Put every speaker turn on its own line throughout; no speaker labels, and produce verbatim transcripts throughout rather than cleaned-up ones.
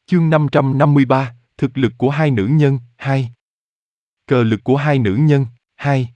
Chương năm trăm năm mươi ba, thực lực của hai nữ nhân, hai. Cờ lực của hai nữ nhân, hai.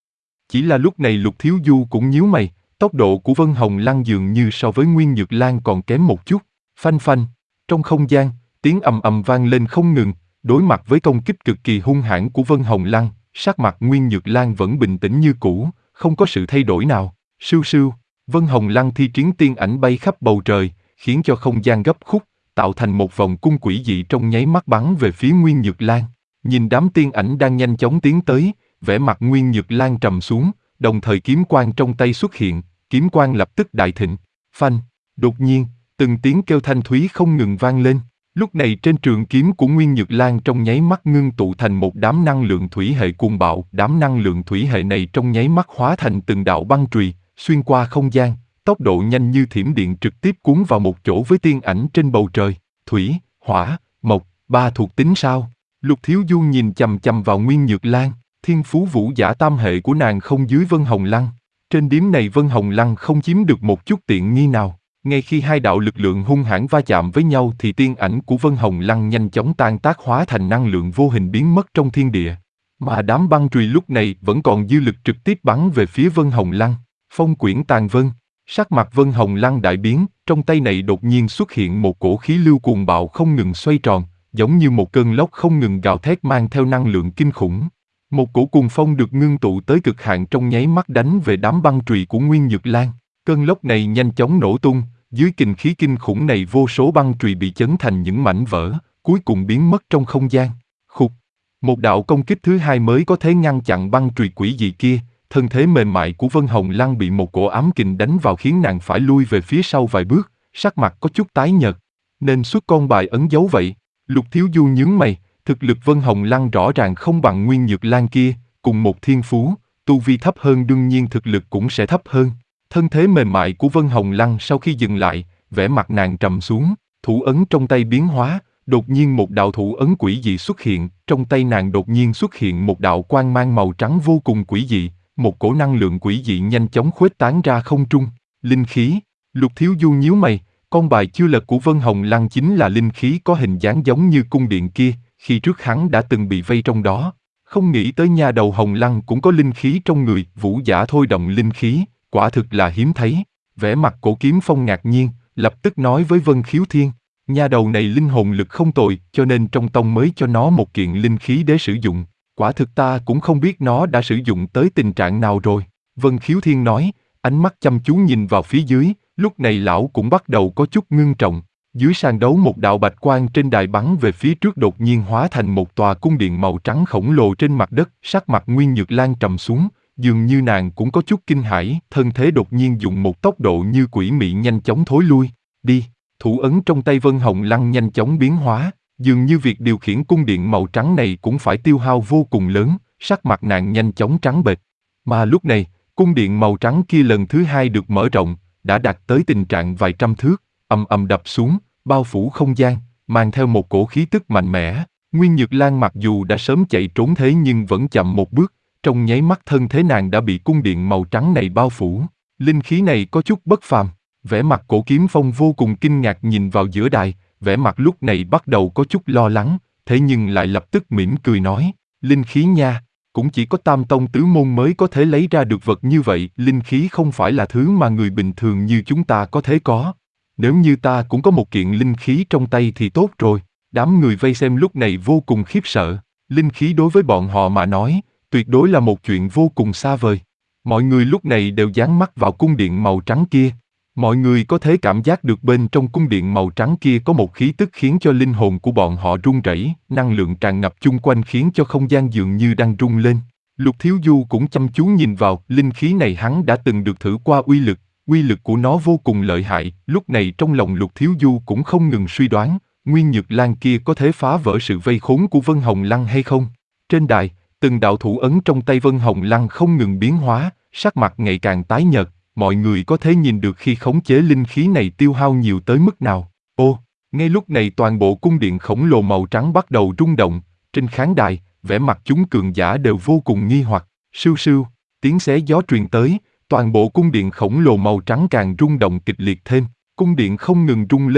Chỉ là lúc này Lục Thiếu Du cũng nhíu mày, tốc độ của Vân Hồng Lăng dường như so với Nguyên Nhược Lan còn kém một chút. Phanh phanh, trong không gian, tiếng ầm ầm vang lên không ngừng, đối mặt với công kích cực kỳ hung hãn của Vân Hồng Lăng, sắc mặt Nguyên Nhược Lan vẫn bình tĩnh như cũ, không có sự thay đổi nào. Sưu sưu, Vân Hồng Lăng thi triển tiên ảnh bay khắp bầu trời, khiến cho không gian gấp khúc, tạo thành một vòng cung quỷ dị trong nháy mắt bắn về phía Nguyên Nhược Lan. Nhìn đám tiên ảnh đang nhanh chóng tiến tới, vẻ mặt Nguyên Nhược Lan trầm xuống, đồng thời kiếm quang trong tay xuất hiện, kiếm quang lập tức đại thịnh. Phanh, đột nhiên, từng tiếng kêu thanh thúy không ngừng vang lên. Lúc này trên trường kiếm của Nguyên Nhược Lan trong nháy mắt ngưng tụ thành một đám năng lượng thủy hệ cuồng bạo. Đám năng lượng thủy hệ này trong nháy mắt hóa thành từng đạo băng chùy, xuyên qua không gian, tốc độ nhanh như thiểm điện trực tiếp cuốn vào một chỗ với tiên ảnh trên bầu trời. Thủy, hỏa, mộc, ba thuộc tính sao? Lục Thiếu Du nhìn chằm chằm vào Nguyên Nhược Lan, thiên phú vũ giả tam hệ của nàng không dưới Vân Hồng Lăng. Trên điếm này Vân Hồng Lăng không chiếm được một chút tiện nghi nào. Ngay khi hai đạo lực lượng hung hãn va chạm với nhau thì tiên ảnh của Vân Hồng Lăng nhanh chóng tan tác hóa thành năng lượng vô hình biến mất trong thiên địa. Mà đám băng chùy lúc này vẫn còn dư lực trực tiếp bắn về phía Vân Hồng Lăng. Phong quyển tàn vân, sắc mặt Vân Hồng Lăng đại biến, trong tay này đột nhiên xuất hiện một cổ khí lưu cuồng bạo không ngừng xoay tròn, giống như một cơn lốc không ngừng gào thét mang theo năng lượng kinh khủng. Một cổ cuồng phong được ngưng tụ tới cực hạn trong nháy mắt đánh về đám băng chùy của Nguyên Nhược Lan. Cơn lốc này nhanh chóng nổ tung, dưới kình khí kinh khủng này vô số băng chùy bị chấn thành những mảnh vỡ, cuối cùng biến mất trong không gian. Khục, một đạo công kích thứ hai mới có thể ngăn chặn băng chùy quỷ dị kia. Thân thế mềm mại của Vân Hồng Lăng bị một cổ ám kình đánh vào khiến nàng phải lui về phía sau vài bước, sắc mặt có chút tái nhợt. Nên xuất con bài ấn dấu vậy. Lục Thiếu Du nhướng mày, thực lực Vân Hồng Lăng rõ ràng không bằng Nguyên Nhược Lan kia, cùng một thiên phú, tu vi thấp hơn đương nhiên thực lực cũng sẽ thấp hơn. Thân thế mềm mại của Vân Hồng Lăng sau khi dừng lại, vẻ mặt nàng trầm xuống, thủ ấn trong tay biến hóa, đột nhiên một đạo thủ ấn quỷ dị xuất hiện, trong tay nàng đột nhiên xuất hiện một đạo quang mang màu trắng vô cùng quỷ dị, một cổ năng lượng quỷ dị nhanh chóng khuếch tán ra không trung. Linh khí. Lục Thiếu Du nhíu mày, con bài chưa lật của Vân Hồng Lăng chính là linh khí có hình dáng giống như cung điện kia, khi trước hắn đã từng bị vây trong đó. Không nghĩ tới nha đầu Hồng Lăng cũng có linh khí trong người, vũ giả thôi động linh khí, quả thực là hiếm thấy. Vẻ mặt Cổ Kiếm Phong ngạc nhiên, lập tức nói với Vân Khiếu Thiên, nha đầu này linh hồn lực không tồi, cho nên trong tông mới cho nó một kiện linh khí để sử dụng. Quả thực ta cũng không biết nó đã sử dụng tới tình trạng nào rồi. Vân Khiếu Thiên nói, ánh mắt chăm chú nhìn vào phía dưới, lúc này lão cũng bắt đầu có chút ngưng trọng. Dưới sàn đấu một đạo bạch quang trên đài bắn về phía trước đột nhiên hóa thành một tòa cung điện màu trắng khổng lồ trên mặt đất, sắc mặt Nguyên Nhược Lan trầm xuống, dường như nàng cũng có chút kinh hãi, thân thế đột nhiên dùng một tốc độ như quỷ mị nhanh chóng thối lui. Đi, thủ ấn trong tay Vân Hồng Lăng nhanh chóng biến hóa, dường như việc điều khiển cung điện màu trắng này cũng phải tiêu hao vô cùng lớn, sắc mặt nàng nhanh chóng trắng bệch. Mà lúc này, cung điện màu trắng kia lần thứ hai được mở rộng, đã đạt tới tình trạng vài trăm thước, ầm ầm đập xuống, bao phủ không gian, mang theo một cổ khí tức mạnh mẽ. Nguyên Nhược Lan mặc dù đã sớm chạy trốn thế nhưng vẫn chậm một bước, trong nháy mắt thân thế nàng đã bị cung điện màu trắng này bao phủ. Linh khí này có chút bất phàm. Vẻ mặt Cổ Kiếm Phong vô cùng kinh ngạc nhìn vào giữa đài, vẻ mặt lúc này bắt đầu có chút lo lắng, thế nhưng lại lập tức mỉm cười nói, linh khí nha, cũng chỉ có tam tông tứ môn mới có thể lấy ra được vật như vậy, linh khí không phải là thứ mà người bình thường như chúng ta có thể có. Nếu như ta cũng có một kiện linh khí trong tay thì tốt rồi. Đám người vây xem lúc này vô cùng khiếp sợ, linh khí đối với bọn họ mà nói, tuyệt đối là một chuyện vô cùng xa vời. Mọi người lúc này đều dán mắt vào cung điện màu trắng kia. Mọi người có thể cảm giác được bên trong cung điện màu trắng kia có một khí tức khiến cho linh hồn của bọn họ run rẩy, năng lượng tràn ngập chung quanh khiến cho không gian dường như đang rung lên. Lục Thiếu Du cũng chăm chú nhìn vào, linh khí này hắn đã từng được thử qua uy lực, uy lực của nó vô cùng lợi hại. Lúc này trong lòng Lục Thiếu Du cũng không ngừng suy đoán, Nguyên Nhược Lan kia có thể phá vỡ sự vây khốn của Vân Hồng Lăng hay không. Trên đài, từng đạo thủ ấn trong tay Vân Hồng Lăng không ngừng biến hóa, sắc mặt ngày càng tái nhợt. Mọi người có thể nhìn được khi khống chế linh khí này tiêu hao nhiều tới mức nào. Ô, ngay lúc này toàn bộ cung điện khổng lồ màu trắng bắt đầu rung động, trên khán đài, vẻ mặt chúng cường giả đều vô cùng nghi hoặc. Sưu sưu, tiếng xé gió truyền tới, toàn bộ cung điện khổng lồ màu trắng càng rung động kịch liệt thêm, cung điện không ngừng rung lên,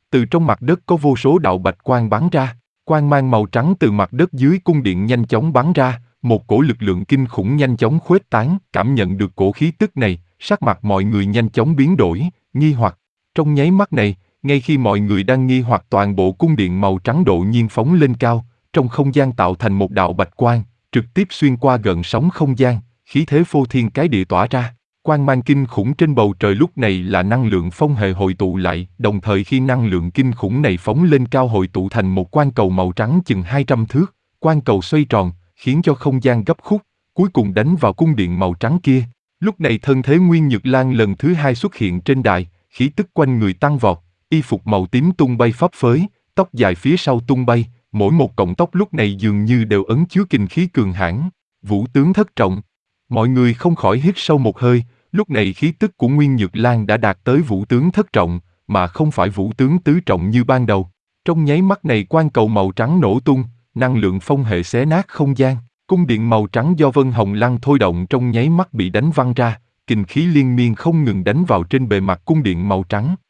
Từ trong mặt đất có vô số đạo bạch quang bắn ra, quang mang màu trắng từ mặt đất dưới cung điện nhanh chóng bắn ra, một cổ lực lượng kinh khủng nhanh chóng khuếch tán, cảm nhận được cổ khí tức này, sắc mặt mọi người nhanh chóng biến đổi, nghi hoặc. Trong nháy mắt này, ngay khi mọi người đang nghi hoặc toàn bộ cung điện màu trắng đột nhiên phóng lên cao, trong không gian tạo thành một đạo bạch quang, trực tiếp xuyên qua gợn sóng không gian, khí thế phô thiên cái địa tỏa ra. Quang mang kinh khủng trên bầu trời lúc này là năng lượng phong hệ hội tụ lại, đồng thời khi năng lượng kinh khủng này phóng lên cao hội tụ thành một quang cầu màu trắng chừng hai trăm thước, quang cầu xoay tròn, khiến cho không gian gấp khúc, cuối cùng đánh vào cung điện màu trắng kia. Lúc này thân thế Nguyên Nhược Lan lần thứ hai xuất hiện trên đài, khí tức quanh người tăng vọt, y phục màu tím tung bay phấp phới, tóc dài phía sau tung bay, mỗi một cọng tóc lúc này dường như đều ấn chứa kình khí cường hãn. Vũ tướng thất trọng. Mọi người không khỏi hít sâu một hơi, lúc này khí tức của Nguyên Nhược Lan đã đạt tới vũ tướng thất trọng, mà không phải vũ tướng tứ trọng như ban đầu. Trong nháy mắt này quang cầu màu trắng nổ tung, năng lượng phong hệ xé nát không gian, cung điện màu trắng do Vân Hồng Lăng thôi động trong nháy mắt bị đánh văng ra, kình khí liên miên không ngừng đánh vào trên bề mặt cung điện màu trắng.